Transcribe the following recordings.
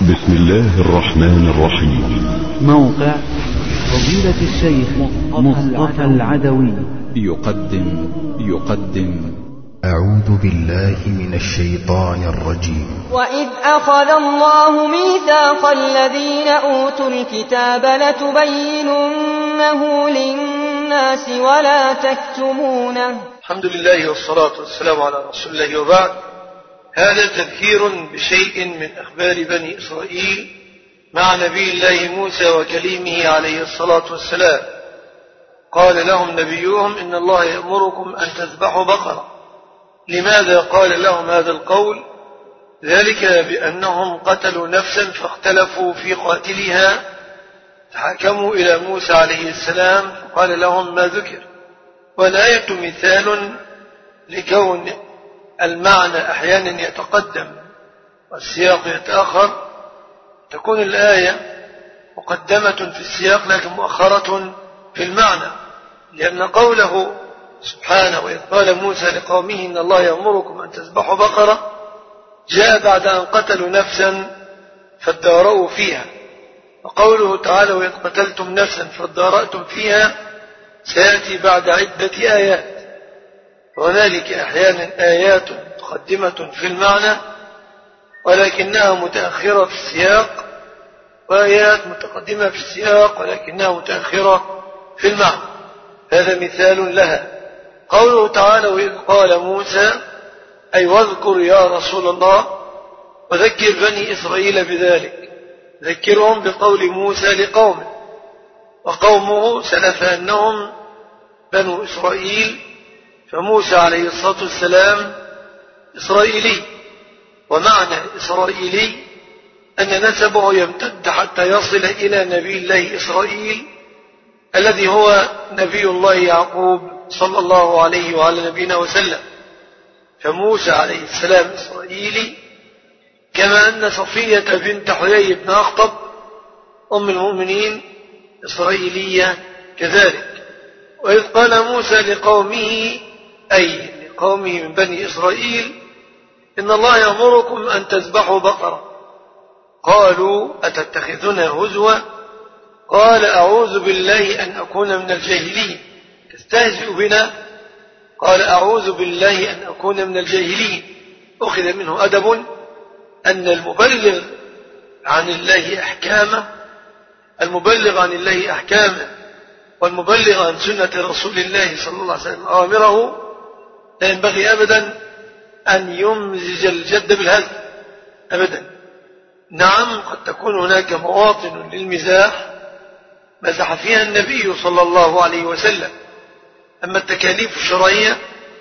بسم الله الرحمن الرحيم. موقع فضيلة الشيخ مصطفى العدوي يقدم أعوذ بالله من الشيطان الرجيم. وإذ أخذ الله ميثاق الذين أوتوا الكتاب لتبيننه للناس ولا تكتمونه. الحمد لله والصلاة والسلام على رسول الله، وبعد. هذا تذكير بشيء من أخبار بني إسرائيل مع نبي الله موسى وكليمه عليه الصلاة والسلام. قال لهم نبيهم إن الله يأمركم أن تذبحوا بقرة. لماذا قال لهم هذا القول؟ ذلك بأنهم قتلوا نفسا فاختلفوا في قاتلها، فحكموا إلى موسى عليه السلام فقال لهم ما ذكر. والآية مثال لكون المعنى أحيانا يتقدم والسياق يتأخر. تكون الآية مقدمة في السياق لكن مؤخرة في المعنى، لأن قوله سبحانه وإذ قال موسى لقومه إن الله يأمركم أن تذبحوا بقرة جاء بعد أن قتلوا نفسا فادارأوا فيها، وقوله تعالى وإذ قتلتم نفسا فادارأتم فيها سيأتي بعد عدة آيات. وهنالك أحيانا آيات متقدمة في المعنى ولكنها متأخرة في السياق، وآيات متقدمة في السياق ولكنها متأخرة في المعنى. هذا مثال لها. قوله تعالى وإذ قال موسى أي واذكر يا رسول الله وذكر بني إسرائيل بذلك، ذكرهم بقول موسى لقومه، وقومه سلف أنهم بنو إسرائيل، فموسى عليه الصلاة والسلام إسرائيلي. ومعنى إسرائيلي أن نسبه يمتد حتى يصل إلى نبي الله إسرائيل الذي هو نبي الله يعقوب صلى الله عليه وعلى نبينا وسلم. فموسى عليه السلام إسرائيلي، كما أن صفية بنت حيي بن أخطب أم المؤمنين إسرائيلية كذلك. وإذ قال موسى لقومه أي لقومه من بني إسرائيل إن الله يأمركم أن تذبحوا بقرة. قالوا أتتخذنا هزوا؟ قال أعوذ بالله أن أكون من الجاهلين. تستهزئ بنا؟ قال أعوذ بالله أن أكون من الجاهلين. أخذ منه أدب أن المبلغ عن الله أحكامه والمبلغ عن سنة رسول الله صلى الله عليه وسلم أوامره لا ينبغي أبدا أن يمزج الجد بالهزل أبدا. نعم قد تكون هناك مواطن للمزاح مزح فيها النبي صلى الله عليه وسلم، أما التكاليف الشرعية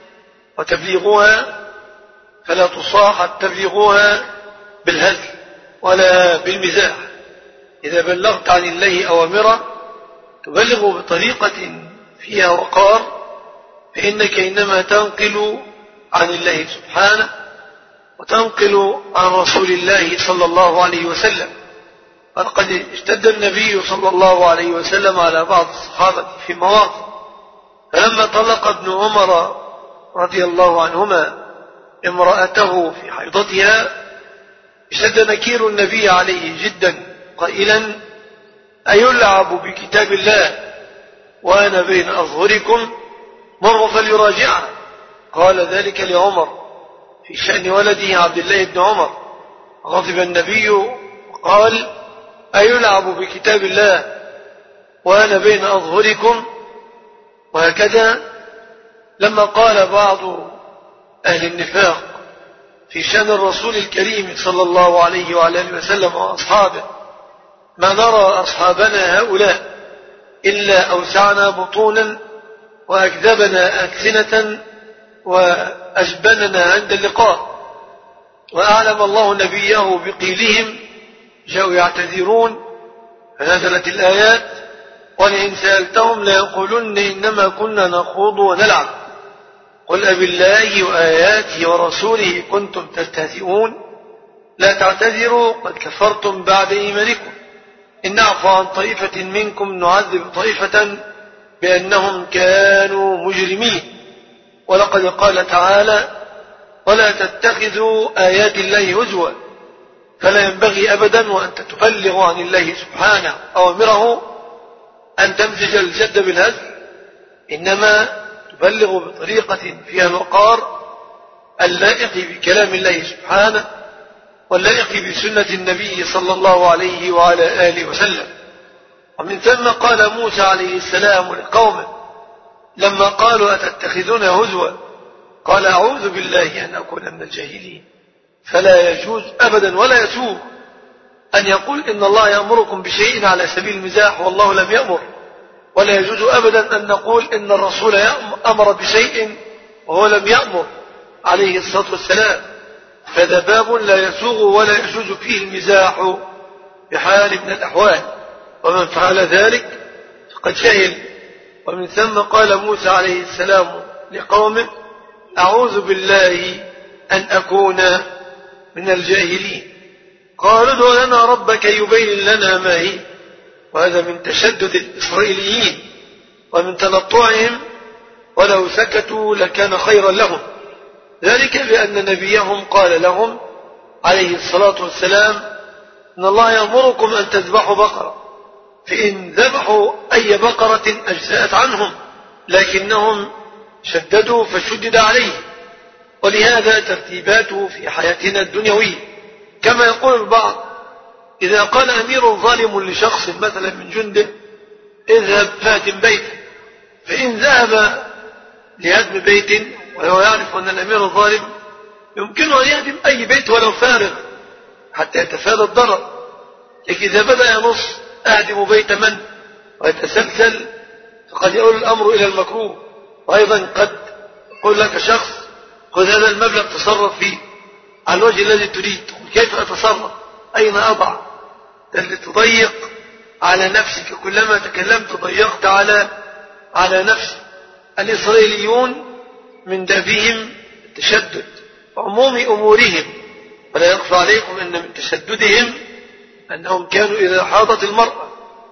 وتبليغها فلا تصاح تبليغها بالهزل ولا بالمزاح. إذا بلغت عن الله أوامره تبلغ بطريقة فيها وقار، فإنك إنما تنقل عن الله سبحانه وتنقل عن رسول الله صلى الله عليه وسلم. فقد اشتد النبي صلى الله عليه وسلم على بعض الصحابة في مواقف، فلما طلق ابن عمر رضي الله عنهما امرأته في حيضتها اشتد نكير النبي عليه جدا قائلا أيلعب بكتاب الله وأنا بين أظهركم؟ مر فليراجعها. قال ذلك لعمر في شأن ولده عبد الله بن عمر. غضب النبي وقال أيلعب بكتاب الله وأنا بين أظهركم؟ وهكذا لما قال بعض أهل النفاق في شأن الرسول الكريم صلى الله عليه وعلى آله وسلم وأصحابه ما نرى أصحابنا هؤلاء إلا أوسعنا بطونا وأكذبنا ألسنة وأجبننا عند اللقاء. وأعلم الله نبيه بقيلهم جاءوا يعتذرون، فنزلت الآيات ولئن سألتهم ليقولن إنما كنا نخوض ونلعب قل أبالله وآياته ورسوله كنتم تستهزئون لا تعتذروا قد كفرتم بعد إيمانكم إن نعفو عن طائفة منكم نعذب طائفة بأنهم كانوا مجرمين. ولقد قال تعالى ولا تتخذوا آيات الله هزوا فلا ينبغي أبدا وأنت تبلغ عن الله سبحانه أوامره أن تمزج الجد بالهزل، إنما تبلغ بطريقة فيها الوقار اللائق بكلام الله سبحانه واللائق بسنة النبي صلى الله عليه وعلى آله وسلم. ومن ثم قال موسى عليه السلام لقومه لما قالوا أتتخذون هزوا قال أعوذ بالله أن أكون من الجاهلين. فلا يجوز أبدا ولا يسوغ أن يقول إن الله يأمركم بشيء على سبيل المزاح والله لم يأمر، ولا يجوز أبدا أن نقول إن الرسول أمر بشيء وهو لم يأمر عليه الصلاة والسلام. فهذا باب لا يسوغ ولا يجوز فيه المزاح بحال من الأحوال، ومن فعل ذلك فقد جهل. ومن ثم قال موسى عليه السلام لقومه أعوذ بالله أن أكون من الجاهلين. قالوا ادع لنا ربك يبين لنا ما هي، وهذا من تشدد الإسرائيليين ومن تنطعهم، ولو سكتوا لكان خيرا لهم، ذلك بأن نبيهم قال لهم عليه الصلاة والسلام إن الله يأمركم أن تذبحوا بقرة، فإن ذبحوا أي بقرة أجزأت عنهم، لكنهم شددوا فشدد عليه. ولهذا ترتيباته في حياتنا الدنيوية، كما يقول البعض إذا قال أمير ظالم لشخص مثلا من جنده اذهب فاتم بيته، فإن ذهب لهدم بيت وهو يعرف أن الأمير الظالم يمكنه أن يهدم أي بيت ولو فارغ حتى يتفادى الضرر، لكن إذا بدأ ينص أهدم بيت من ويتسلسل فقد يؤول الأمر إلى المكروه. وأيضا قد يقول لك شخص خذ هذا المبلغ تصرف فيه على الوجه الذي تريد، كيف أتصرف؟ أين أضع؟ تضيق على نفسك، كلما تكلمت ضيقت على نفسك. الإسرائيليون من دابهم التشدد وعموم أمورهم، ولا يخفى عليكم أن من تشددهم أنهم كانوا إذا حاضت المرأة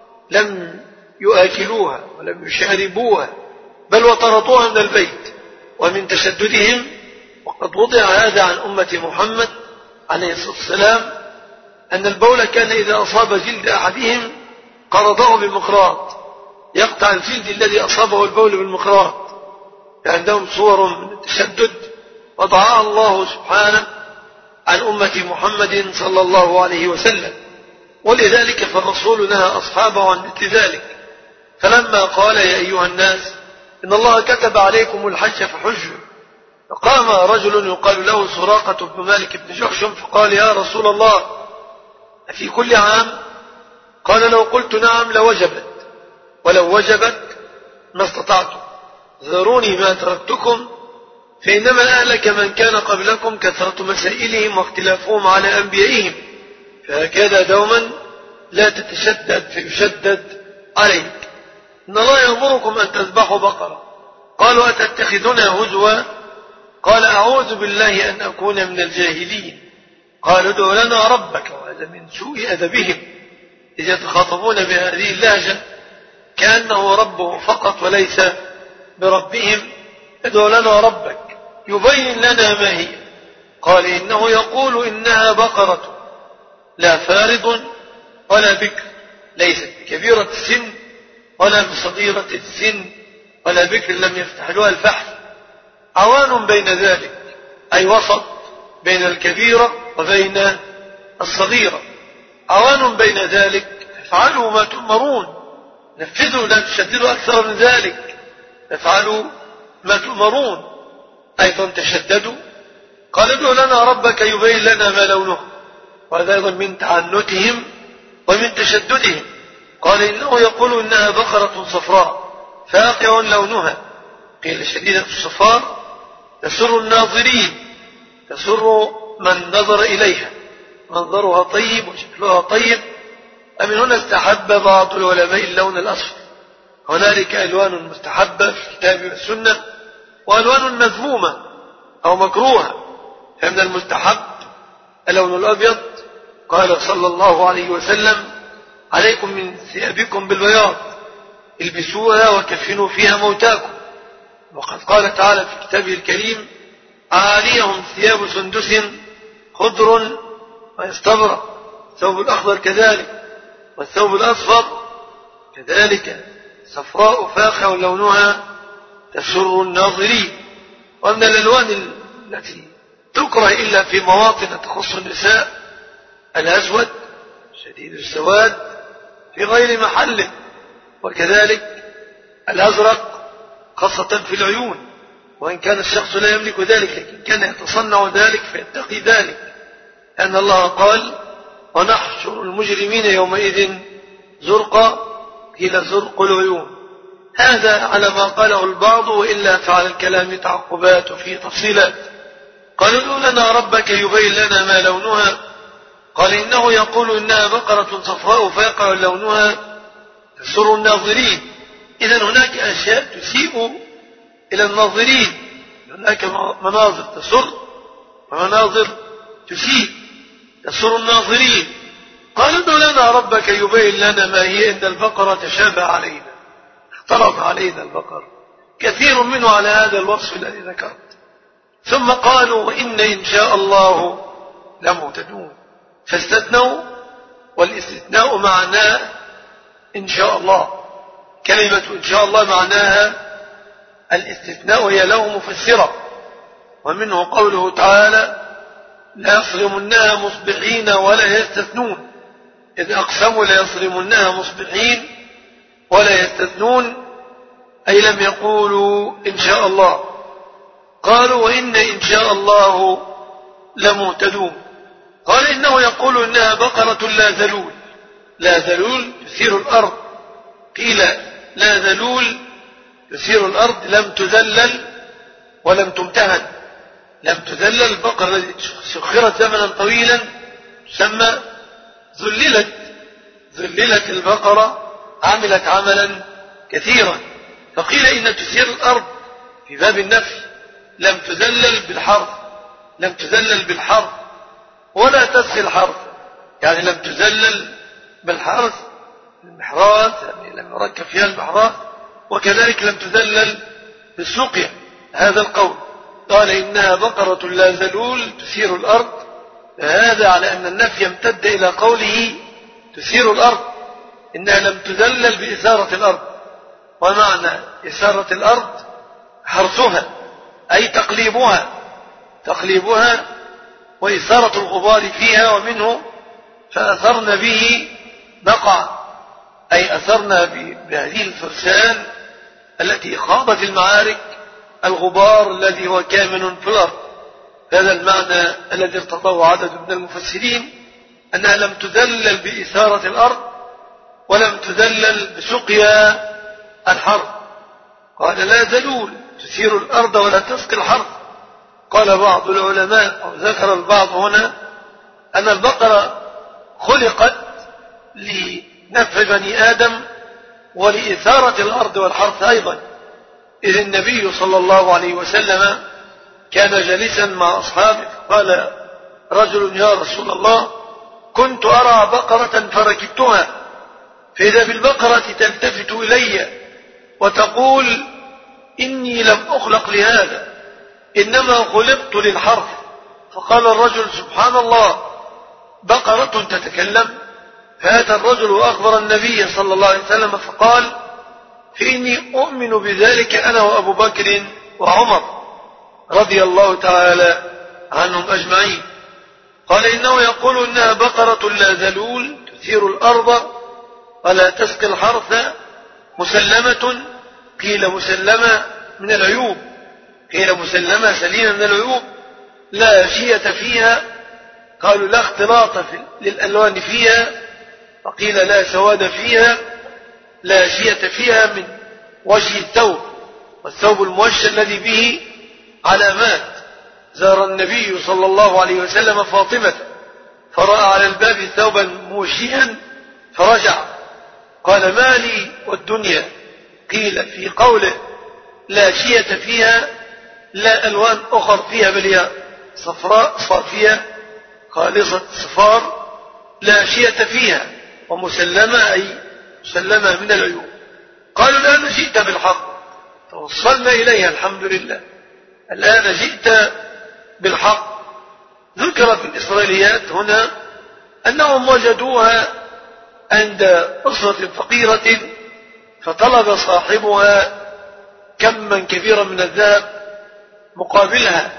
لم يؤكلوها ولم يشاربوها بل وطردوها من البيت. ومن تشددهم وقد وضع هذا عن أمة محمد عليه الصلاة والسلام أن البول كان إذا أصاب جلد أحدهم قرضه بمخراط، يقطع الجلد الذي أصابه البول بالمخراط. عندهم صور من التشدد وضعها الله سبحانه عن أمة محمد صلى الله عليه وسلم. ولذلك فالرسول نهى أصحابه عن مثل ذلك، فلما قال يا أيها الناس إن الله كتب عليكم الحج فحجوا، فقام رجل يقال له سراقة بن مالك بن جحشم فقال يا رسول الله في كل عام؟ قال لو قلت نعم لوجبت، ولو وجبت ما استطعتم، ذروني ما تركتكم، فإنما أهلك من كان قبلكم كثرة مسائلهم واختلافهم على أنبيائهم، فهكذا دوما لا تتشدد فيشدد عليك. إن الله يأمركم أن تذبحوا بقرة. قالوا أتتخذنا هزوا؟ قال أعوذ بالله أن أكون من الجاهلين. قالوا ادع لنا ربك، وهذا من سوء أدبهم إذ يتخاطبون بهذه اللهجة كأنه ربه فقط وليس بربهم. ادع لنا ربك يبين لنا ما هي. قال إنه يقول إنها بقرة لا فارض ولا بكر، ليست بكبيرة السن ولا بصغيرة السن ولا بكر لم يفتح لها الفحل، عوان بين ذلك، أي وسط بين الكبيرة وبين الصغيرة، عوان بين ذلك. افعلوا ما تؤمرون، نفذوا لا تشددوا أكثر من ذلك، افعلوا ما تؤمرون. أيضا تشددوا. قال ادع لنا ربك يبين لنا ما لونه، وهذا أيضا من تعنتهم ومن تشددهم. قال إنه يقول إنها بقرة صفراء فاقع لونها، قيل شديدة الصفار تسر الناظرين، تسر من نظر إليها، منظرها طيب وشكلها طيب. أمن هنا استحب بعض العلماء اللون الأصفر. هنالك ألوان مستحبة في الكتاب والسنة وألوان مذمومة أو مكروهة. فمن المستحب اللون الأبيض، قال صلى الله عليه وسلم عليكم من ثيابكم بالبياض البسوها وكفنوا فيها موتاكم. وقد قال تعالى في كتابه الكريم عاليهم ثياب سندس خضر ويستبرق، الثوب الأخضر كذلك، والثوب الأصفر كذلك، صفراء فاقع لونها تسر الناظرين. ومن الألوان التي تكره إلا في مواطن تخص النساء الأسود شديد السواد في غير محله، وكذلك الأزرق خاصة في العيون، وإن كان الشخص لا يملك ذلك لكن كان يتصنع ذلك فيتقي ذلك، لأن الله قال ونحشر المجرمين يومئذ زرقا، قيل زرق العيون. هذا على ما قاله البعض، وإلا فعلى الكلام تعقبات وفيه تفصيلات. قالوا ادع لنا ربك يبين لنا ما لونها، قال إنه يقول إنها بقرة صفراء فاقع لونها تسر الناظرين. إذن هناك أشياء تسيء إلى الناظرين، هناك مناظر تسر ومناظر تسيء. تسر الناظرين. قال ادع لنا ربك يبين لنا ما هي، إن البقرة تشابه علينا، اختلط علينا البقر كثير منه على هذا الوصف الذي ذكرت. ثم قالوا وإن إن شاء الله لمهتدون، فاستثنوا، والاستثناء معناه إن شاء الله. كلمة إن شاء الله معناها الاستثناء، وهي له مفسرة، ومنه قوله تعالى لا يصرمنها مصبحين ولا يستثنون، إذ أقسموا لا يصرمنها مصبحين ولا يستثنون، أي لم يقولوا إن شاء الله. قالوا وإن إن شاء الله لمهتدون. قال إنه يقول إنها بقرة لا ذلول. لا ذلول تثير الأرض، قيل لا ذلول تثير الأرض لم تذلل ولم تمتهن. لم تذلل، البقرة التي سخرت زمنا طويلا تسمى ذللت. ذللت البقرة، عملت عملا كثيرا. فقيل إن تثير الأرض في باب النفي، لم تذلل بالحرف، لم تذلل بالحرف ولا تسقي الحرف، يعني لم تذلل بالحرف المحراث، يعني لم يركب فيها المحراث، وكذلك لم تذلل بالسقيا. هذا القول. قال إنها بقرة لا ذلول تثير الأرض، فهذا على أن النفي يمتد إلى قوله تثير الأرض، إنها لم تذلل بإثارة الأرض. ومعنى إثارة الأرض حرثها، أي تقليبها وإثارة الغبار فيها، ومنه فأثرن به نقع، أي أثرنا بهذه الفرسان التي خاضت المعارك الغبار الذي هو كامن في الأرض. هذا المعنى الذي ارتضاه عدد من المفسرين، أنها لم تذلل بإثارة الأرض ولم تذلل بسقيا الحرث. قال لا ذلول تثير الأرض ولا تسقي الحرث. قال بعض العلماء أو ذكر البعض هنا أن البقرة خلقت لنفع بني آدم ولإثارة الأرض والحرث أيضا، إذ النبي صلى الله عليه وسلم كان جالسا مع أصحابه، قال رجل يا رسول الله كنت أرى بقرة فركبتها، فإذا بالبقرة تلتفت إلي وتقول إني لم أخلق لهذا، إنما خلقت للحرث. فقال الرجل سبحان الله، بقرة تتكلم؟ فأتى الرجل وأخبر النبي صلى الله عليه وسلم فقال فإني أؤمن بذلك أنا وأبو بكر وعمر رضي الله تعالى عنهم أجمعين. قال إنه يقول إنها بقرة لا ذلول تثير الأرض ولا تسقي الحرث مسلمة، قيل مسلمة من العيوب، قيل مسلمة سليمة من العيوب، لا شية فيها، قالوا لا اختلاط للألوان فيها، وقيل لا سواد فيها، لا شية فيها من وجه الثوب، والثوب الموشى الذي به علامات. زار النبي صلى الله عليه وسلم فاطمة فرأى على الباب ثوبا موشيا فرجع، قال ما لي والدنيا؟ قيل في قوله لا شية فيها لا ألوان أخر فيها، بل هي صفراء صافية خالصة صفار، لا شية فيها، ومسلمة أي مسلمة من العيوب. قالوا الآن جئت بالحق، توصلنا إليها الحمد لله، الآن جئت بالحق. ذكر في الإسرائيليات هنا أنهم وجدوها عند أسرة فقيرة، فطلب صاحبها كما كبيرا من الذهب مقابلها،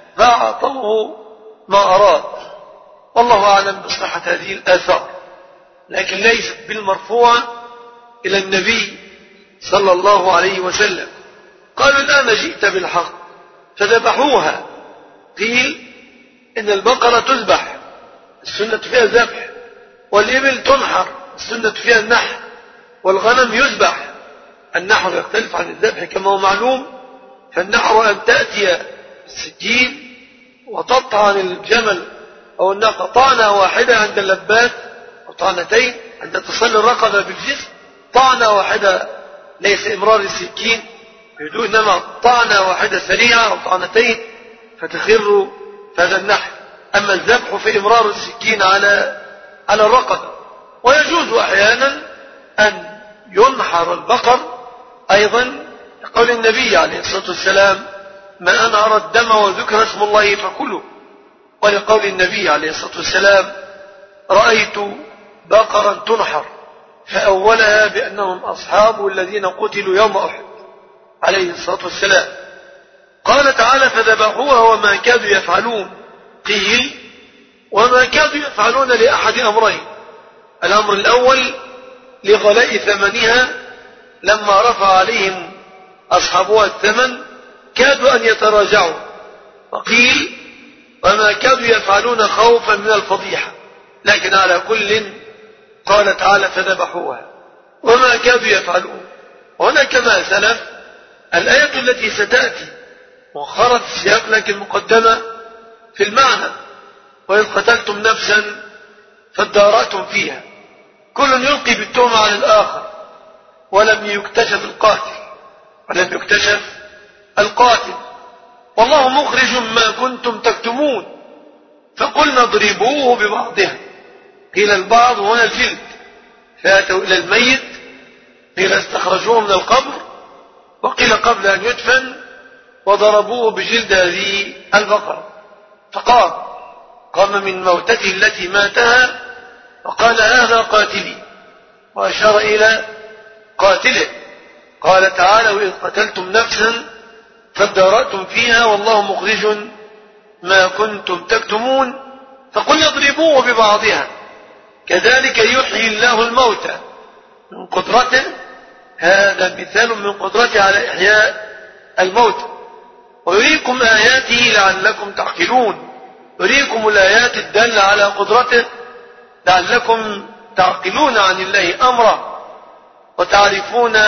فأعطوه ما أراد. والله أعلم بصحة هذه الآثار، لكن ليست بالمرفوعة إلى النبي صلى الله عليه وسلم. قالوا الآن جئت بالحق، فذبحوها. قيل إن البقرة تذبح، السنة فيها الذبح، والإبل تنحر، السنة فيها النحر، والغنم يذبح. النحر يختلف عن الذبح كما هو معلوم، فالنحر أن تأتي السكين وتطعن الجمل أو الناقة طعنة واحدة عند اللبات، أو طعنتين عند اتصال الرقبة بالجسم، طعنة واحدة ليس إمرار السكين بدون، إنما طعنة واحدة سريعة أو طعنتين فتخر هذا النحر. أما الذبح في إمرار السكين على الرقبة. ويجوز أحيانا أن ينحر البقر أيضا، قول النبي عليه الصلاة والسلام: ما أنهر الدم وذكر اسم الله فكله. ولقول النبي عليه الصلاة والسلام: رأيت بقرا تنحر، فأولها بأنهم أصحاب الذين قتلوا يوم أحد عليه الصلاة والسلام. قال تعالى: فذبحوها وما كادوا يفعلون. قيل: وما كادوا يفعلون لأحد أمرين: الأمر الأول لغلاء ثمنها، لما رفع عليهم أصحابها الثمن كادوا أن يتراجعوا. وقيل: وما كادوا يفعلون خوفا من الفضيحة. لكن على كل قال تعالى: فذبحوها وما كادوا يفعلون. وهنا كما سلف الآية التي ستأتي مؤخرة السياق لكن مقدمة في المعنى: وإذ قتلتم نفسا فادارأتم فيها. كل يلقي بالتهمة على الآخر، ولم يكتشف القاتل، والله مخرج ما كنتم تكتمون. فقلنا اضربوه ببعضها. قيل البعض هنا الجلد، فأتوا إلى الميت، قيل استخرجوه من القبر، وقيل قبل أن يدفن، وضربوه بجلد هذه البقرة. قام من موتته التي ماتها وقال: هذا قاتلي، وأشار إلى قاتله. قال تعالى: وإذ قتلتم نفسا فادارأتم فيها والله مخرج ما كنتم تكتمون. فقلنا اضربوه ببعضها، كذلك يحيي الله الموتى من قدرته. هذا مثال من قدرته على إحياء الموتى. ويريكم آياته لعلكم تعقلون، يريكم الآيات الدالة على قدرته لعلكم تعقلون عن الله أمره، وتعرفون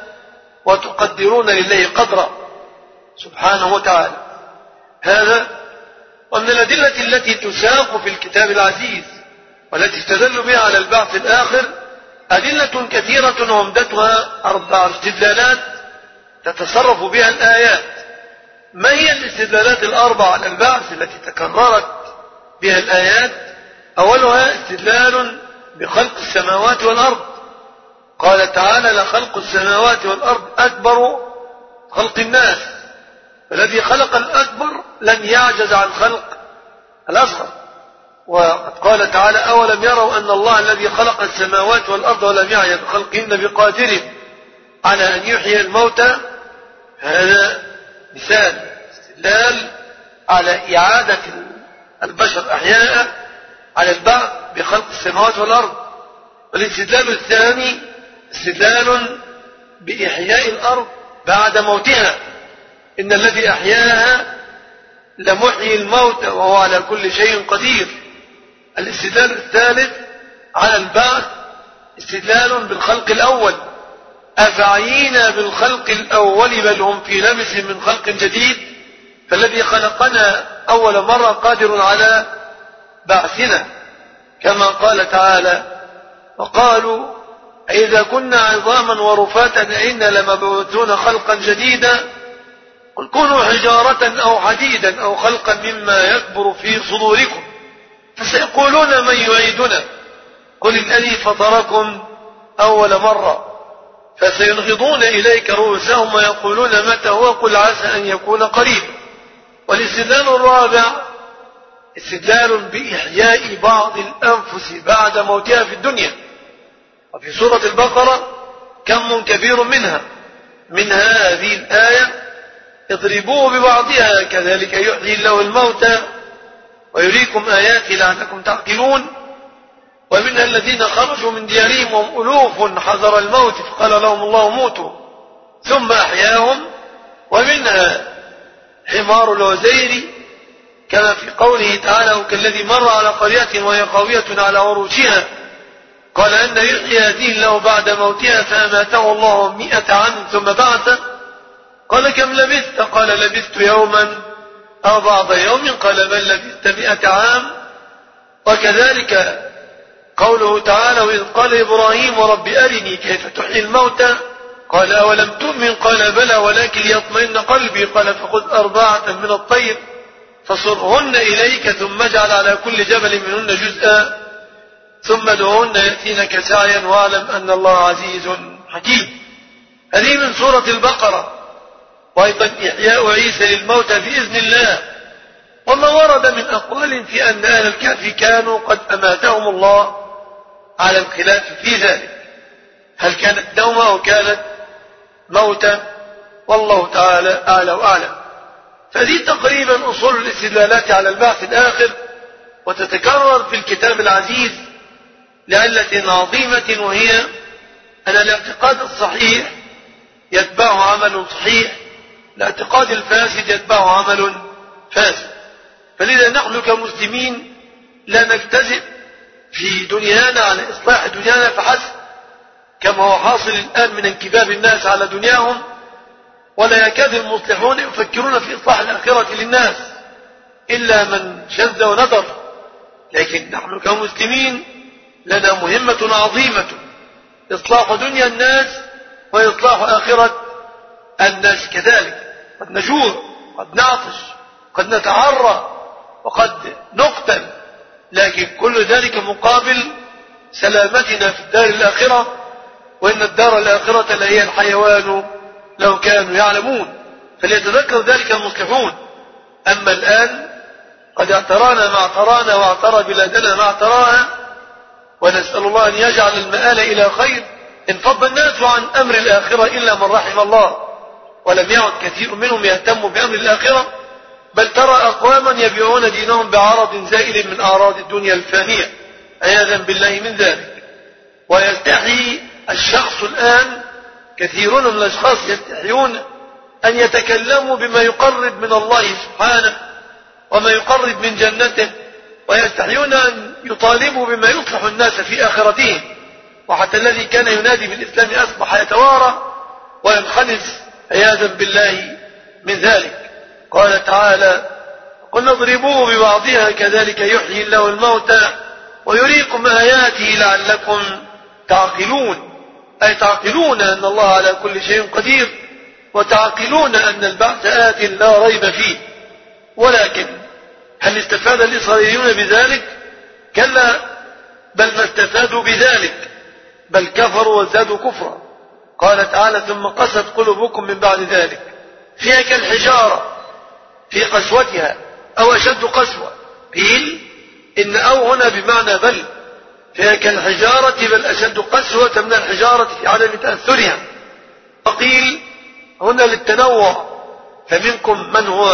وتقدرون لله قدره سبحانه وتعالى. هذا ومن الأدلة التي تساق في الكتاب العزيز والتي استدل بها على البعث الآخر أدلة كثيرة، وعمدتها 4 استدلالات تتصرف بها الآيات. ما هي الاستدلالات 4 على البعث التي تكررت بها الآيات؟ أولها استدلال بخلق السماوات والأرض. قال تعالى: لخلق السماوات والأرض أكبر خلق الناس، فالذي خلق الأكبر لن يعجز عن خلق الأصغر. وقد قال تعالى: أولم يروا أن الله الذي خلق السماوات والأرض ولم يعي بخلقهن بقادر على أن يحيي الموتى. هذا مثال استدلال على إعادة البشر أحياء على البعث بخلق السماوات والأرض. والاستدلال الثاني استدلال بإحياء الأرض بعد موتها، إن الذي أحياها لمحيي الموتى وهو على كل شيء قدير. الاستدلال الثالث على البعث استدلال بالخلق الأول، أفعينا بالخلق الأول بل هم في لبس من خلق جديد، فالذي خلقنا أول مرة قادر على بعثنا، كما قال تعالى: وقالوا إذا كنا عظاما ورفاتا إنا لمبعوثون خلقا جديدا قل كونوا حجارة أو حديدا أو خلقا مما يكبر في صدوركم فسيقولون من يعيدنا قل الذي فطركم أول مرة فسينغضون إليك رؤوسهم ويقولون متى هو قل عسى أن يكون قريبا. والاستدلال الرابع استدلال بإحياء بعض الأنفس بعد موتها في الدنيا. وفي سورة البقرة كم كبير منها هذه الآية: اضربوه ببعضها كذلك يحيي الله الموتى ويريكم آياته لعلكم تعقلون. ومنها الذين خرجوا من ديارهم وهم ألوف حذر الموت فقال لهم الله موتوا ثم أحياهم. ومنها حمار الوزير كما في قوله تعالى: وكالذي مر على قرية وهي خاوية على عروشها قال أن يحيي هذه الله بعد موتها فأماته الله 100 عام ثم بعثه قال كم لبثت؟ قال لبثت يوما أو بعض يوم قال بل لبثت 100 عام. وكذلك قوله تعالى: وإذ قال إبراهيم رب أرني كيف تحيي الموتى قال أولم تؤمن قال بلى ولكن ليطمئن قلبي قال فخذ 4 من الطير فصرهن إليك ثم اجعل على كل جبل منهن جزءا ثم ادعهن يأتينك سعيا واعلم أن الله عزيز حكيم. هذه من سورة البقرة. وأيضا إحياء عيسى للموتى بإذن الله. وما ورد من أقوال في أن أهل الكهف كانوا قد أماتهم الله على الخلاف في ذلك، هل كانت نومة أو كانت موتا، والله تعالى أعلى وأعلم. فهذه تقريبا أصول الاستدلالات على البعث الآخر، وتتكرر في الكتاب العزيز لعلة عظيمة، وهي أن الاعتقاد الصحيح يتبعه عمل صحيح، الاعتقاد الفاسد يتبعه عمل فاسد. فلذا نحن كمسلمين لا نجتزئ في دنيانا على إصلاح دنيانا فحسب كما هو حاصل الآن من انكباب الناس على دنياهم، ولا يكاد المصلحون يفكرون في إصلاح الآخرة للناس إلا من شذ وندر. لكن نحن كمسلمين لنا مهمة عظيمة: إصلاح دنيا الناس وإصلاح آخرة الناس كذلك. قد نجوع، قد نعطش، قد نتعرى، وقد نقتل، لكن كل ذلك مقابل سلامتنا في الدار الآخرة، وإن الدار الآخرة لهي الحيوان لو كانوا يعلمون. فليتذكر ذلك المصلحون. أما الآن قد اعترانا ما اعترانا واعترى بلادنا ما اعتراها، ونسأل الله أن يجعل المآل إلى خير. انفض الناس عن أمر الآخرة إلا من رحم الله، ولم يعد كثير منهم يهتم بأمر الآخرة، بل ترى أقواما يبيعون دينهم بعرض زائل من أعراض الدنيا الفانية، عياذا بالله من ذلك. ويستحي الشخص الآن، كثيرون من الأشخاص يستحيون أن يتكلموا بما يقرب من الله سبحانه وما يقرب من جنته، ويستحيون أن يطالبوا بما يصلح الناس في آخرتهم. وحتى الذي كان ينادي بالإسلام أصبح يتوارى وينخنس عياذا بالله من ذلك. قال تعالى: قل اضربوه ببعضها كذلك يحيي الله الموتى ويريكم آياته لعلكم تعقلون. أي تعقلون أن الله على كل شيء قدير، وتعقلون أن البعث آت لا ريب فيه. ولكن هل استفاد الإسرائيليون بذلك؟ كلا، بل ما استفادوا بذلك، بل كفروا وازدادوا كفرا. قال تعالى: ثم قست قلوبكم من بعد ذلك فيها كالحجارة في قسوتها أو أشد قسوة. قيل إن أو هنا بمعنى بل، فيها كالحجارة بل أشد قسوة من الحجارة في عدم تأثرها. وقيل هنا للتنوع، فمنكم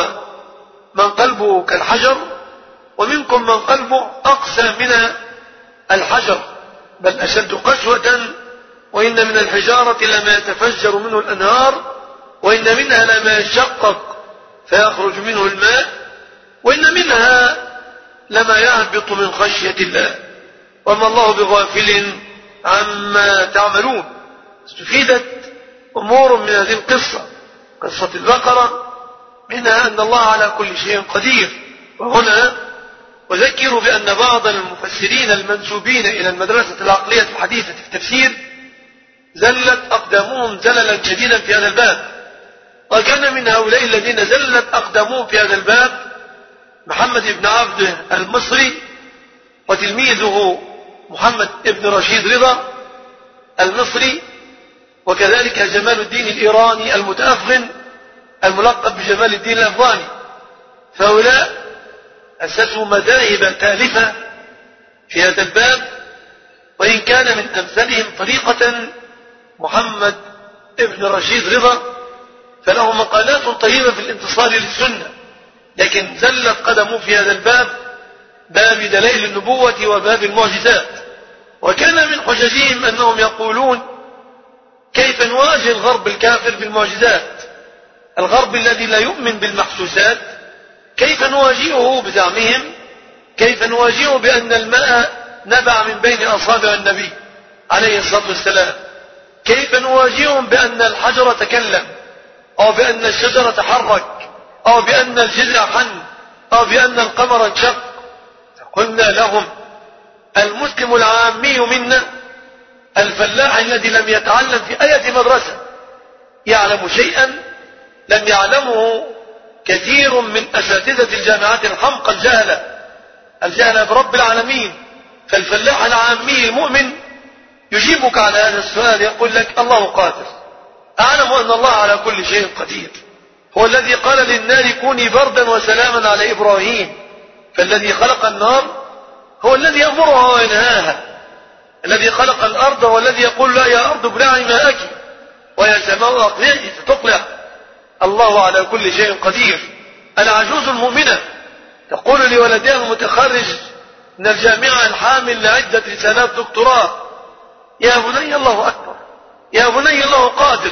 من قلبه كالحجر، ومنكم من قلبه أقسى من الحجر بل أشد قسوة. وإن من الحجارة لما يتفجر منه الأنهار، وإن منها لما يشقق فيخرج منه الماء، وإن منها لما يهبط من خشية الله، وما الله بغافل عما تعملون. استفيدت أمور من هذه القصة، قصة البقرة، منها أن الله على كل شيء قدير. وهنا أذكر بأن بعض المفسرين المنسوبين إلى المدرسة العقلية الحديثة في التفسير زلت أقدامهم زللا شديدا في هذا الباب. وكان من هؤلاء الذين زلت أقدامهم في هذا الباب محمد بن عبده المصري، وتلميذه محمد بن رشيد رضا المصري، وكذلك جمال الدين الإيراني المتأفغن الملقب بجمال الدين الأفغاني. فهؤلاء أسسوا مذاهب تالفة في هذا الباب، وإن كان من أمثلهم طريقة محمد ابن رشيد رضا، فله مقالات طيبة في الانتصار للسنة، لكن زلت قدمه في هذا الباب، باب دلائل النبوة وباب المعجزات. وكان من حججهم أنهم يقولون كيف نواجه الغرب الكافر بالمعجزات، الغرب الذي لا يؤمن بالمحسوسات كيف نواجهه بزعمهم، كيف نواجهه بأن الماء نبع من بين أصابع النبي عليه الصلاة والسلام، كيف نواجههم بأن الحجر تكلم، أو بأن الشجرة تحرك، أو بأن الجذع حن، أو بأن القمر انشق. قلنا لهم المسلم العامي منا، الفلاح الذي لم يتعلم في أي مدرسة يعلم شيئا لم يعلمه كثير من أساتذة الجامعات الحمقى الجهلة برب العالمين. فالفلاح العامي المؤمن يجيبك على هذا السؤال، يقول لك الله قادر، أعلم أن الله على كل شيء قدير، هو الذي قال للنار كوني بردا وسلاما على إبراهيم، فالذي خلق النار هو الذي يأمرها وينهاها، الذي خلق الأرض هو الذي يقول لا يا أرض ابلعي ماءك ويا سماء أقلعي فتقلع. الله على كل شيء قدير. العجوز المؤمنة تقول لولدها المتخرج من الجامعة الحامل لعدة رسالات دكتوراه يا بني الله أكبر، يا بني الله قادر،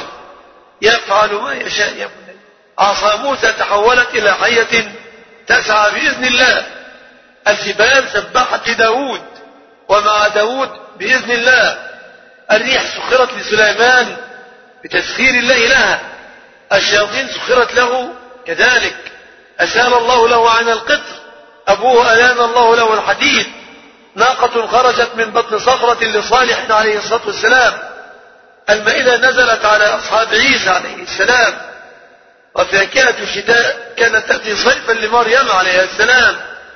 يفعل ما يشاء يا بني. عصا موسى تحولت إلى حية تسعى بإذن الله، الجبال سبحت لداود ومع داود بإذن الله، الريح سخرت لسليمان بتسخير الله لها، الشياطين سخرت له كذلك، أسال الله له عن القطر، أبوه ألان الله له الحديد، ناقة خرجت من بطن صخرة لصالح عليه الصلاة والسلام، المائدة نزلت على أصحاب عيسى عليه السلام، وفاكهة الشتاء كانت تأتي صيفا لمريم عليه السلام،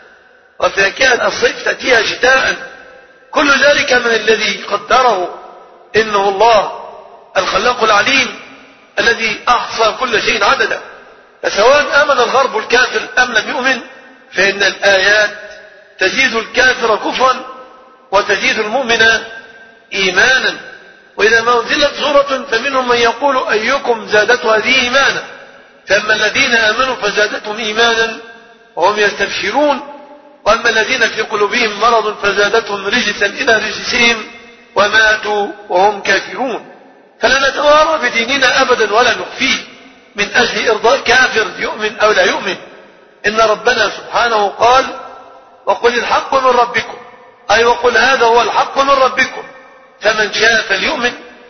وفاكهة الصيف تأتيها شتاء. كل ذلك من الذي قدره، إنه الله الخلاق العليم الذي أحصى كل شيء عددا. فسواء آمن الغرب الكافر أم لم يؤمن، فإن الآيات تزيد الكافر كفرا وتزيد المؤمن إيمانا. وإذا ما أنزلت سورة فمنهم من يقول أيكم زادته هذه إيمانا، فأما الذين آمنوا فزادتهم إيمانا وهم يستبشرون، وأما الذين في قلوبهم مرض فزادتهم رجسا إلى رجسهم وماتوا وهم كافرون. فلا نتوارى بديننا أبدا ولا نخفيه من أجل إرضاء كافر يؤمن أو لا يؤمن. إن ربنا سبحانه قال وقل الحق من ربكم، أي وقل هذا هو الحق من ربكم، فمن شاء فليؤمن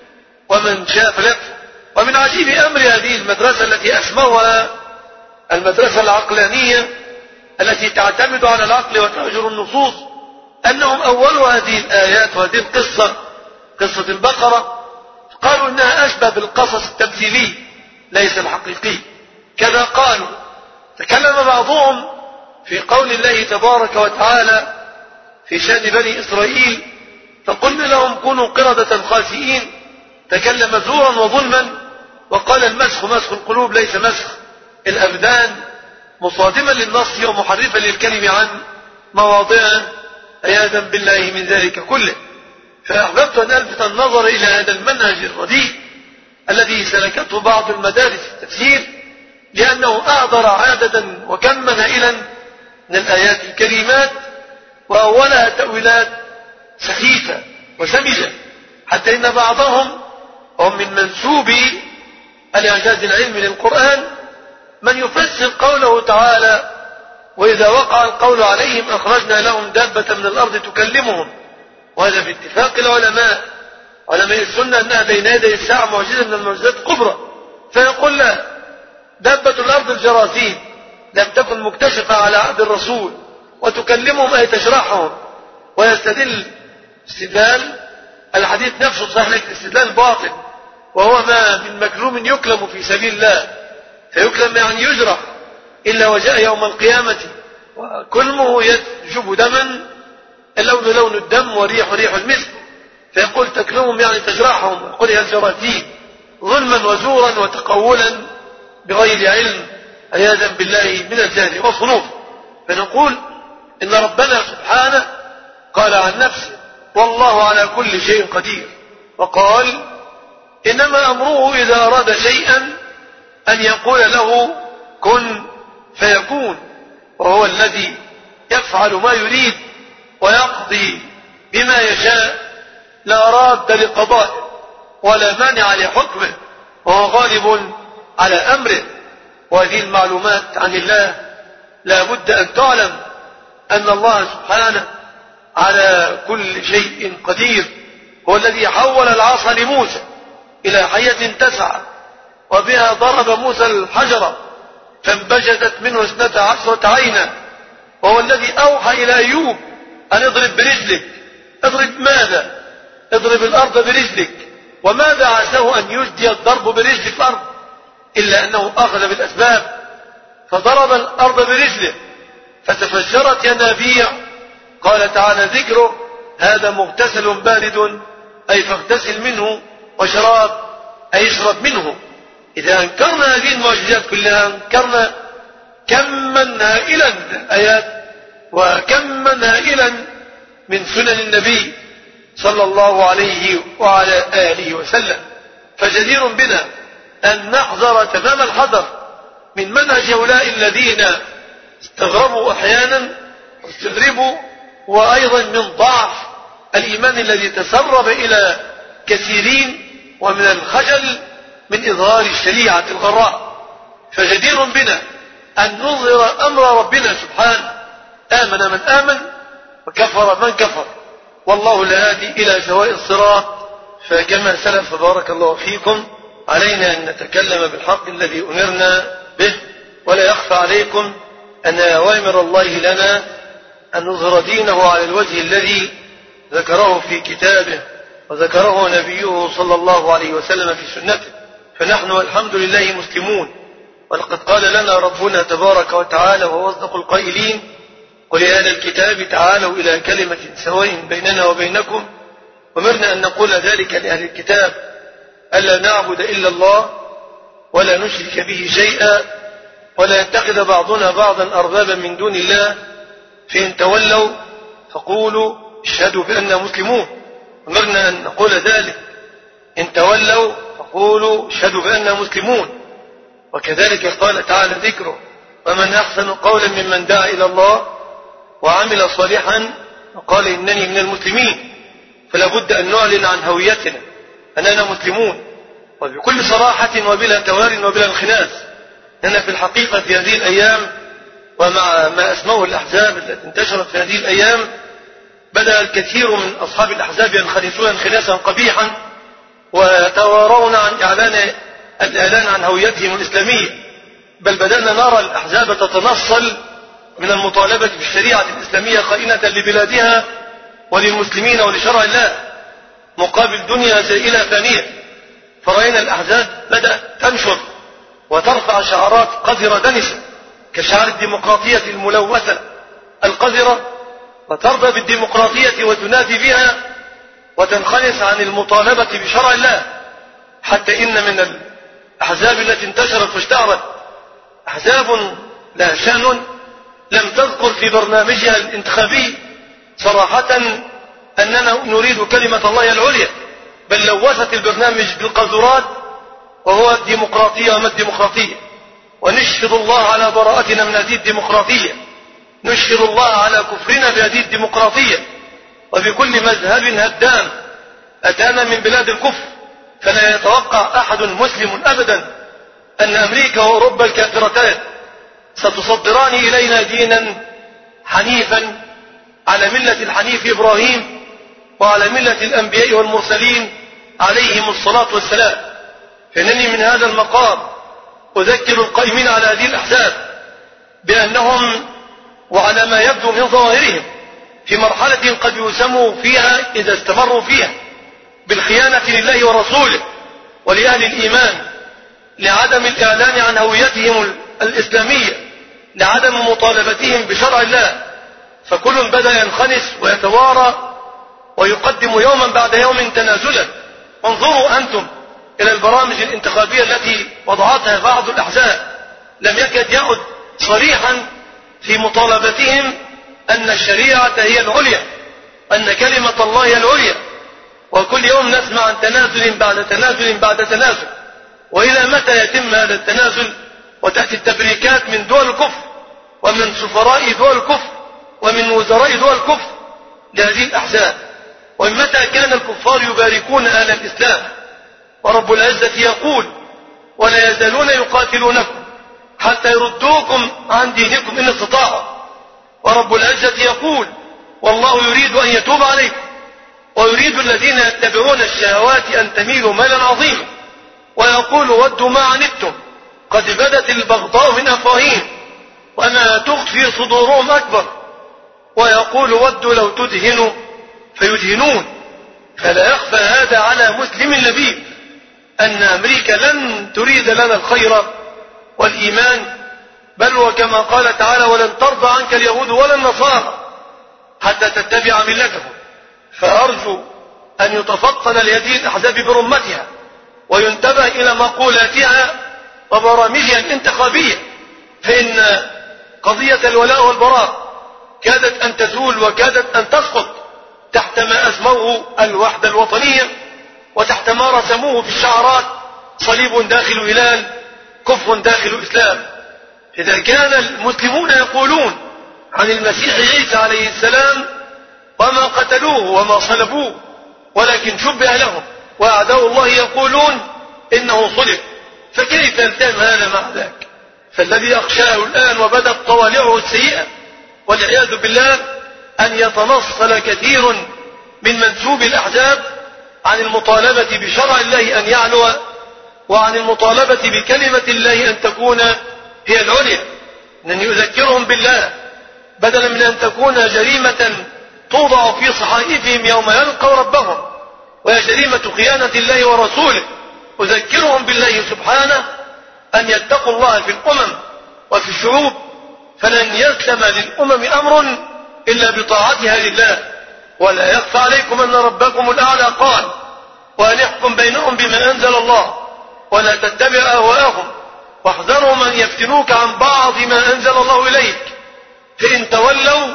ومن شاء فليكفر. ومن عجيب أمر هذه المدرسة التي أسموها المدرسة العقلانية التي تعتمد على العقل وتهجر النصوص، أنهم أولوا هذه الآيات وهذه القصة، قصة البقرة، قالوا إنها أشبه بالقصص التمثيلي ليس الحقيقي. كذا قالوا. تكلم بعضهم في قول الله تبارك وتعالى في شأن بني إسرائيل فقلنا لهم كونوا قردة خاسئين، تكلم زورا وظلما، وقال المسخ مسخ القلوب ليس مسخ الأبدان، مصادما للنص ومحرفا للكلم عن مواضعه، عياذا بالله من ذلك كله. فأحببت أن ألفت النظر إلى هذا المنهج الرديء الذي سلكته بعض المدارس التفسير، لأنه أعذر عادة وكم هائلا من الآيات الكريمات، وأولها تأويلات سخيفة وسمجة، حتى إن بعضهم هم من منسوبي الإعجاز العلمي للقرآن من يفسر قوله تعالى وإذا وقع القول عليهم أخرجنا لهم دابة من الأرض تكلمهم، وهذا باتفاق العلماء علماء السنة أنها بين يدي الساعة معجزة من المعجزات الكبرى. فيقول لا، دابة الأرض الجراثيم لم تكن مكتشفة على عهد الرسول، وتكلمهم أي تشرحهم، ويستدل استدلال الحديث نفسه صحيح لك استدلال باطل، وهو ما من مكلوم يكلم في سبيل الله، فيكلم يعني يجرح، إلا وجاء يوم القيامة وكلمه يشب دما، اللون لون الدم وريح ريح المسك، فيقول تكلمهم يعني تجرحهم، ويقول يا الجراثيم، ظلما وزورا وتقولا بغير علم، عياذا بالله من الجهل والصنوف. فنقول إن ربنا سبحانه قال عن نفسه والله على كل شيء قدير، وقال إنما أمره إذا أراد شيئا أن يقول له كن فيكون، وهو الذي يفعل ما يريد ويقضي بما يشاء، لا راد لقضائه ولا مانع لحكمه، وهو غالب على أمره. وهذه المعلومات عن الله لا بد أن تعلم أن الله سبحانه على كل شيء قدير. هو الذي حول العصا لموسى إلى حية تسعى، وبها ضرب موسى الحجر فانبجست منه 12 عينا. وهو الذي أوحى إلى أيوب أن اضرب برجلك. اضرب ماذا؟ اضرب الأرض برجلك. وماذا عساه أن يجدي الضرب برجل في الأرض إلا أنه أخذ بالأسباب، فضرب الأرض برجله فتفجرت ينابيع. قال تعالى ذكره هذا مغتسل بارد، أي فاغتسل منه، وشراب أي اشرب منه. إذا أنكرنا هذه المعجزات كلها أنكرنا كما هائلا من الآيات وكما هائلا من سنن النبي صلى الله عليه وعلى آله وسلم. فجدير بنا أن نحذر تمام الحذر من منهج هؤلاء الذين استغربوا أحيانا واستغربوا، وأيضا من ضعف الإيمان الذي تسرب إلى كثيرين، ومن الخجل من إظهار الشريعة الغراء. فجدير بنا أن نظهر أمر ربنا سبحانه، آمن من آمن وكفر من كفر، والله الهادي إلى سواء الصراط. فكما سلف بارك الله فيكم علينا أن نتكلم بالحق الذي أمرنا به، ولا يخفى عليكم أن أوامر الله لنا أن نظهر دينه على الوجه الذي ذكره في كتابه وذكره نبيه صلى الله عليه وسلم في سنته. فنحن والحمد لله مسلمون، ولقد قال لنا ربنا تبارك وتعالى وهو أصدق القائلين قل يا أهل الكتاب تعالوا إلى كلمة سواء بيننا وبينكم. أمرنا أن نقول ذلك لأهل الكتاب ألا نعبد إلا الله ولا نشرك به شيئا ولا يتخذ بعضنا بعضا أربابا من دون الله، فإن تولوا فقولوا اشهدوا بأننا مسلمون. أمرنا أن نقول ذلك، إن تولوا فقولوا اشهدوا بأننا مسلمون. وكذلك قال تعالى ذكره ومن أحسن قولا ممن دعا إلى الله وعمل صالحا وقال إنني من المسلمين. فلا بد أن نعلن عن هويتنا أننا مسلمون، وبكل صراحة وبلا توار وبلا انخناس. لأن في الحقيقة في هذه الأيام ومع ما أسموه الأحزاب التي انتشرت في هذه الأيام بدأ الكثير من أصحاب الأحزاب ينخنسون انخناسا قبيحا ويتوارون عن الإعلان عن هويتهم الإسلامية، بل بدأنا نرى الأحزاب تتنصل من المطالبة بالشريعة الإسلامية قائنة لبلادها وللمسلمين ولشرع الله مقابل دنيا زائلة فانية. فرأينا الأحزاب بدأت تنشر وترفع شعارات قذرة دنسة كشعار الديمقراطية الملوثة القذرة، وترضى بالديمقراطية وتنادي بها وتنخلص عن المطالبة بشرع الله. حتى إن من الأحزاب التي انتشرت واشتهرت أحزاب لها شأن لم تذكر في برنامجها الانتخابي صراحة أننا نريد كلمة الله العليا، بل لوثت البرنامج بالقذرات وهو الديمقراطية وما الديمقراطية. ونشهد الله على براءتنا من هذه الديمقراطية، نشهد الله على كفرنا بهذه الديمقراطية وبكل مذهب هدام أتانا من بلاد الكفر. فلا يتوقع أحد مسلم أبدا أن أمريكا وأوروبا الكافرتان ستصدران إلينا دينا حنيفا على ملة الحنيف إبراهيم وعلى ملة الأنبياء والمرسلين عليهم الصلاة والسلام. فإنني من هذا المقام أذكر القائمين على هذه الأحزاب بأنهم وعلى ما يبدو من ظواهرهم في مرحلة قد يسموا فيها إذا استمروا فيها بالخيانة لله ورسوله ولأهل الإيمان، لعدم الإعلان عن هويتهم الإسلامية، لعدم مطالبتهم بشرع الله. فكل بدأ ينخنس ويتوارى ويقدم يوما بعد يوم تنازلا. انظروا أنتم إلى البرامج الانتخابية التي وضعتها بعض الأحزاب، لم يكد يعد صريحا في مطالبتهم أن الشريعة هي العليا، أن كلمة الله هي العليا، وكل يوم نسمع عن تنازل بعد تنازل بعد تنازل. وإلى متى يتم هذا التنازل وتأتي التبريكات من دول الكفر ومن سفراء دول الكفر ومن وزراء دول الكفر لهذه الأحزاب؟ ومن متى كان الكفار يباركون أهل الإسلام؟ ورب العزة يقول: ولا يزالون يقاتلونكم حتى يردوكم عن دينكم إن استطاعوا. ورب العزة يقول: والله يريد أن يتوب عليكم ويريد الذين يتبعون الشهوات أن تميلوا ميلا عظيما. ويقول: ودوا ما عنتم قد بدت البغضاء من أفواههم وما تخفي صدورهم أكبر. ويقول: ودوا لو تدهنوا فيدهنون. فلا يخفى هذا على مسلم لبيب أن أمريكا لن تريد لنا الخير والإيمان، بل وكما قال تعالى: ولن ترضى عنك اليهود ولا النصارى حتى تتبع ملتهم. فأرجو أن يتفطن لهذه الأحزاب برمتها وينتبه إلى مقولاتها وبرامجها الانتخابية، فإن قضية الولاء والبراء كادت أن تزول وكادت أن تسقط تحت ما أسموه الوحدة الوطنية، وتحت ما رسموه في الشعارات: صليب داخل هلال، كفر داخل إسلام. إذا كان المسلمون يقولون عن المسيح عيسى عليه السلام: وما قتلوه وما صلبوه ولكن شبه لهم، وأعداء الله يقولون إنه صلب، فكيف يلتئم هذا مع ذاك؟ فالذي أخشاه الآن وبدت طوالعه السيئة والعياذ بالله أن يتنصل كثير من منسوب الأحزاب عن المطالبة بشرع الله أن يعلو، وعن المطالبة بكلمة الله أن تكون هي العليا، أن يذكرهم بالله بدلا من أن تكون جريمة توضع في صحائفهم يوم يلقوا ربهم، وهي جريمة خيانة الله ورسوله. أذكرهم بالله سبحانه أن يتقوا الله في الأمم وفي الشعوب، فلن يسلم للأمم أمر إلا بطاعتها لله. ولا يخفى عليكم أن ربكم الأعلى قال: وأن يحكم بينهم بما أنزل الله ولا تتبع أهواءهم واحذرهم أن يفتنوك عن بعض ما أنزل الله إليك، فإن تولوا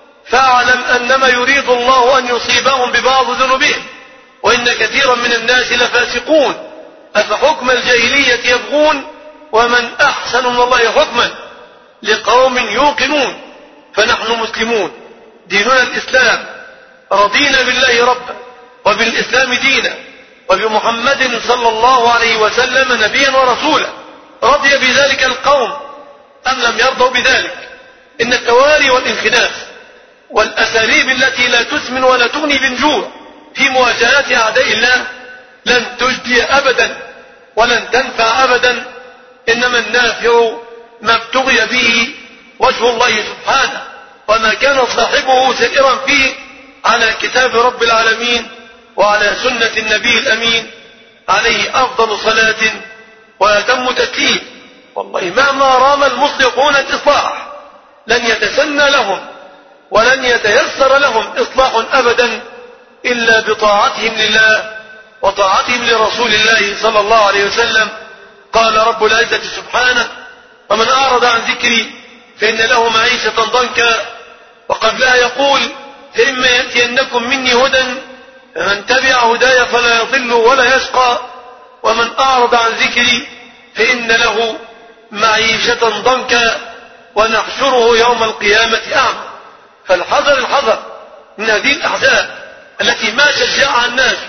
فاعلم أنما يريد الله أن يصيبهم ببعض ذنوبهم وإن كثيرا من الناس لفاسقون. أفحكم الجاهلية يبغون ومن أحسن من الله حكما لقوم يوقنون. فنحن مسلمون، ديننا الإسلام، رضينا بالله ربا وبالإسلام دينا وبمحمد صلى الله عليه وسلم نبيا ورسولا. رضي بذلك القوم أم لم يرضوا بذلك؟ إن التواري والانخناس والأساليب التي لا تسمن ولا تغني من جوع في مواجهة أعداء الله لن تجدي أبدا ولن تنفع أبدا، إنما النافع ما ابتغي به وجه الله سبحانه، وما كان صاحبه سائرا فيه على كتاب رب العالمين وعلى سنة النبي الأمين عليه أفضل صلاة وأتم تسليم. والله مهما رام المصلحون الإصلاح لن يتسنى لهم ولن يتيسر لهم إصلاح أبدا إلا بطاعتهم لله وطاعتهم لرسول الله صلى الله عليه وسلم. قال رب العزة سبحانه: ومن أعرض عن ذكري فإن له معيشة ضنكا. وقبلها يقول: فإما يأتينكم مني هدى فمن تبع هداي فلا يضل ولا يشقى ومن أعرض عن ذكري فإن له معيشة ضنكا ونحشره يوم القيامة أعمى. فالحذر الحذر من هذه الأحزاب التي ما شجعها الناس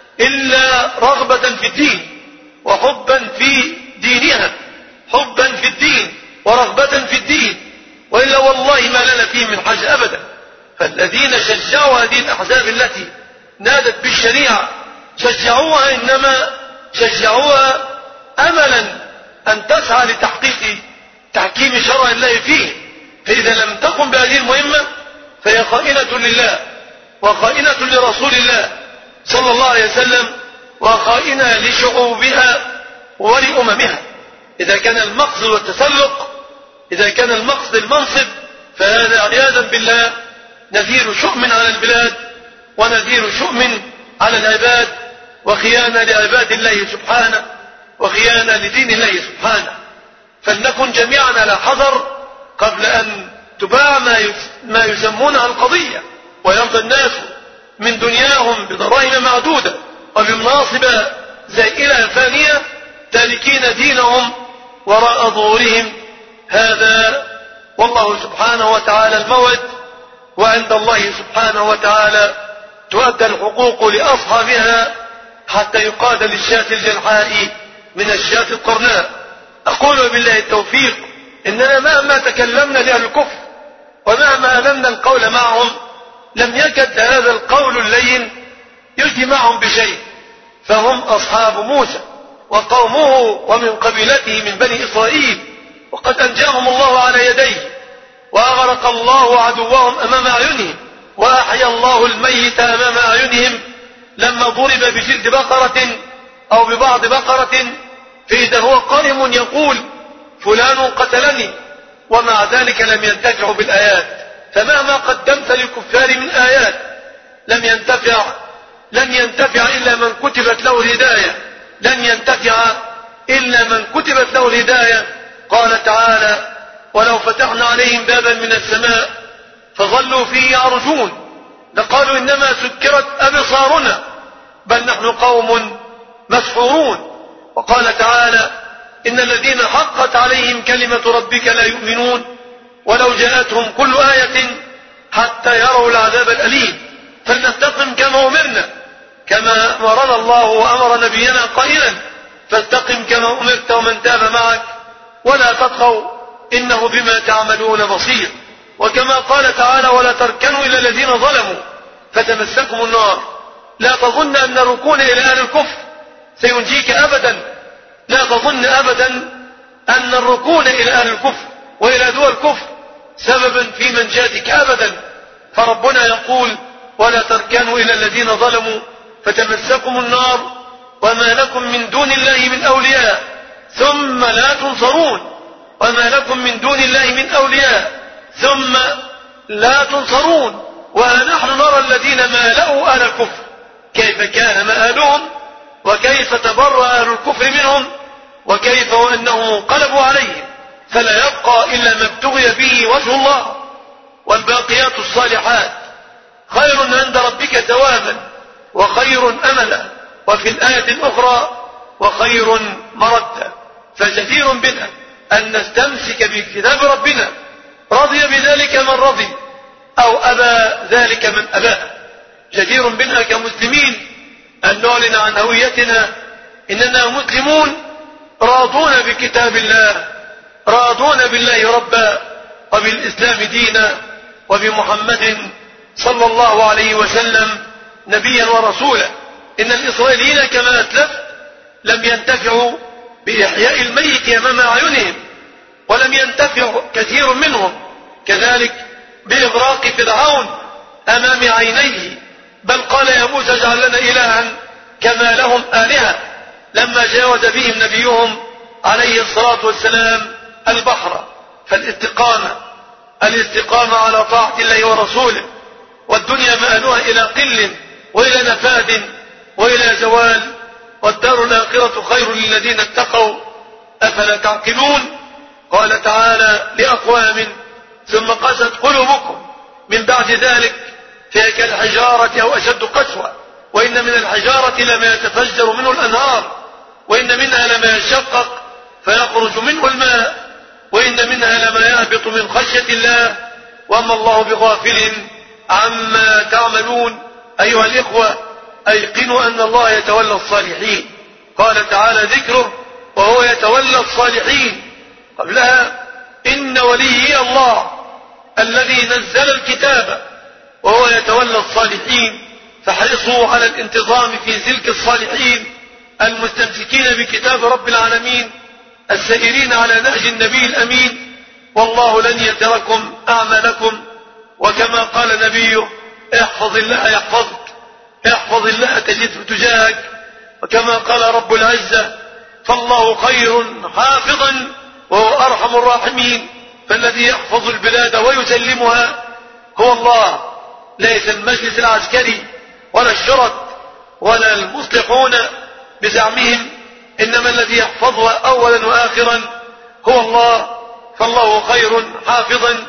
إلا رغبة في الدين وحبا في دينها، حبا في الدين ورغبة في الدين، وإلا والله ما لنا فيه من حاجة أبدا. فالذين شجعوا هذه الأحزاب التي نادت بالشريعة شجعوها، إنما شجعوها أملا أن تسعى لتحقيق تحكيم شرع الله فيه، فإذا لم تقم بهذه المهمة فهي خائنة لله وخائنة لرسول الله صلى الله عليه وسلم وخائنة لشعوبها ولأممها. إذا كان المقصد والتسلق، إذا كان المقصد المنصب، فهذا عياذا بالله نذير شؤم على البلاد ونذير شؤم على العباد وخيانة لعباد الله سبحانه وخيانة لدين الله سبحانه. فلنكن جميعا على حذر قبل أن تباع ما يسمونها القضية، ويرضى الناس من دنياهم بدراهم معدودة وبمناصب زائلة فانية تاركين دينهم وراء ظهورهم. هذا والله سبحانه وتعالى الموعد، وعند الله سبحانه وتعالى تؤدى الحقوق لأصحابها حتى يقاد للشاة الجلحاء من الشاة القرناء. أقول بالله التوفيق إننا مهما تكلمنا لأهل الكفر ومهما ألمنا القول معهم لم يكد هذا القول اللين يجدي معهم بشيء، فهم أصحاب موسى وقومه ومن قبيلته من بني إسرائيل، وقد أنجاهم الله على يديه، وأغرق الله عدوهم أمام أعينهم، وأحيا الله الميت أمام أعينهم لما ضرب بجلد بقرة أو ببعض بقرة فإذا هو قائم يقول فلان قتلني، ومع ذلك لم ينتفعوا بالآيات. فمهما قدمت للكفار من آيات لن ينتفع إلا من كتبت له الهداية، لن ينتفع إلا من كتبت له الهداية. قال تعالى: ولو فتحنا عليهم بابا من السماء فظلوا فيه يعرجون لقالوا إنما سكرت أبصارنا بل نحن قوم مسحورون. وقال تعالى: إن الذين حقت عليهم كلمة ربك لا يؤمنون ولو جاءتهم كل آية حتى يروا العذاب الأليم. فلنستقم كما أمرنا، كما أمرنا الله وأمر نبينا قائلا: فاستقم كما أمرت ومن تاب معك ولا تطغوا إنه بما تعملون بصير. وكما قال تعالى: ولا تركنوا إلى الذين ظلموا فتمسكم النار. لا تظن أن الركون إلى أهل الكفر سينجيك أبدا، لا تظن أبدا أن الركون إلى أهل الكفر وإلى دول الكفر سببا في منجاتك أبدا. فربنا يقول: ولا تركنوا إلى الذين ظلموا فتمسكم النار وما لكم من دون الله من أولياء ثم لا تنصرون. وما لكم من دون الله من أولياء ثم لا تنصرون. ونحن نرى الذين مالأوا أهل الكفر كيف كان مآلهم، وكيف تبرأ أهل الكفر منهم، وكيف وأنهم انقلبوا عليهم. فلا يبقى إلا ما ابتغي به وجه الله. والباقيات الصالحات خير عند ربك ثوابا وخير أملا، وفي الآية الأخرى: وخير مردا. فجدير بنا أن نستمسك بكتاب ربنا، رضي بذلك من رضي أو أبى ذلك من أباه. جدير بنا كمسلمين أن نعلن عن هويتنا إننا مسلمون راضون بكتاب الله، راضون بالله ربا وبالإسلام دينا وبمحمد صلى الله عليه وسلم نبيا ورسولا. إن الإسرائيليين كما أسلفت لم ينتفعوا بإحياء الميت أمام أعينهم، ولم ينتفع كثير منهم كذلك بإغراق فرعون أمام عينيه، بل قال: يا موسى اجعل لنا إلها كما لهم آلهة، لما جاوز بهم نبيهم عليه الصلاة والسلام البحر. الاستقامة على طاعة الله ورسوله، والدنيا مآلها إلى قل وإلى نفاد وإلى زوال، والدار الآخرة خير للذين اتقوا أفلا تعقلون. قال تعالى لأقوام: ثم قست قلوبكم من بعد ذلك فهي كالحجارة أو أشد قسوة، وإن من الحجارة لما يتفجر منه الأنهار، وإن منها لما يشقق فيخرج منه الماء، وإن منها لما يهبط من خشية الله، وما الله بغافل عما تعملون. أيها الإخوة، أيقنوا أن الله يتولى الصالحين. قال تعالى ذكره: وهو يتولى الصالحين. قبلها: إن وليي الله الذي نزل الكتاب وهو يتولى الصالحين. فحرصوا على الانتظام في سلك الصالحين المستمسكين بكتاب رب العالمين السائرين على نهج النبي الأمين، والله لن يتركم أعمالكم. وكما قال نبيه: احفظ الله يحفظك، احفظ الله تجده تجاهك. وكما قال رب العزة: فالله خير حافظا وهو أرحم الراحمين. فالذي يحفظ البلاد ويسلمها هو الله، ليس المجلس العسكري ولا الشرط ولا المصلحون بزعمهم، إنما الذي يحفظها أولا وآخرا هو الله. فالله خير حافظا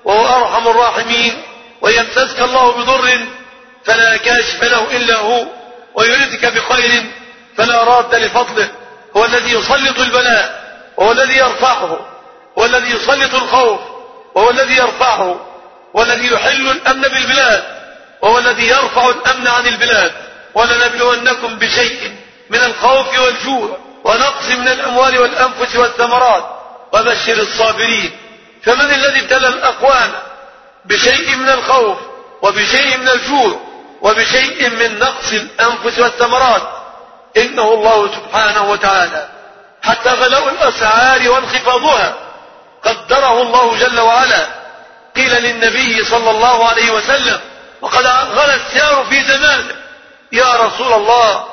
وهو أرحم الراحمين، ويمسسك الله بضر فلا كاشف له إلا هو، ويردك بخير فلا راد لفضله. هو الذي يسلط البلاء وهو الذي يرفعه، هو الذي يسلط الخوف وهو الذي يرفعه، والذي يحل الأمن بالبلاد وهو الذي يرفع الأمن عن البلاد. ولنبلونكم بشيء من الخوف والجوع ونقص من الأموال والأنفس والثمرات وبشر الصابرين. فمن الذي ابتلى الأقوام بشيء من الخوف وبشيء من الجوع وبشيء من نقص الأنفس والثمرات؟ إنه الله سبحانه وتعالى. حتى غلاء الأسعار وانخفاضها قدره الله جل وعلا. قيل للنبي صلى الله عليه وسلم وقد غلى السعر في زمانه: يا رسول الله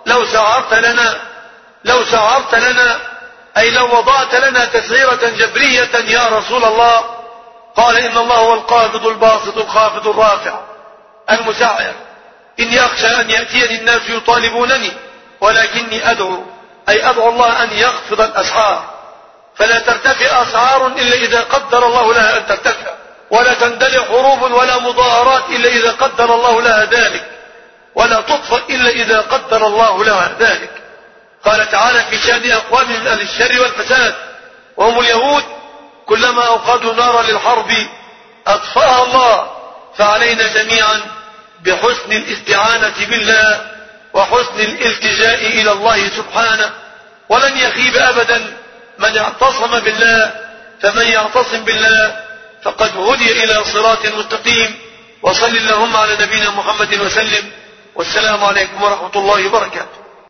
لو سعرت لنا أي لو وضعت لنا تسعيرة جبرية يا رسول الله. قال: إن الله هو القابض الباسط الخافض الرافع المسعر. إني أخشى أن يأتيني الناس يطالبونني ولكني أدعو الله أن يخفض الأسعار، فلا ترتفع أسعار إلا إذا قدر الله لها أن ترتفع، ولا تندلع حروب ولا مظاهرات إلا إذا قدر الله لها ذلك، ولا تطفأ إلا إذا قدر الله لها ذلك. قال تعالى في شأن أقوام من أهل الشر والفساد وهم اليهود: كلما أوقدوا نارا للحرب أطفأها الله. فعلينا جميعا بحسن الاستعانة بالله وحسن الالتجاء إلى الله سبحانه. ولن يخيب أبدا من اعتصم بالله، فمن يعتصم بالله فقد هدي إلى صراط مستقيم. وصل اللهم على نبينا محمد وسلم، والسلام عليكم ورحمة الله وبركاته.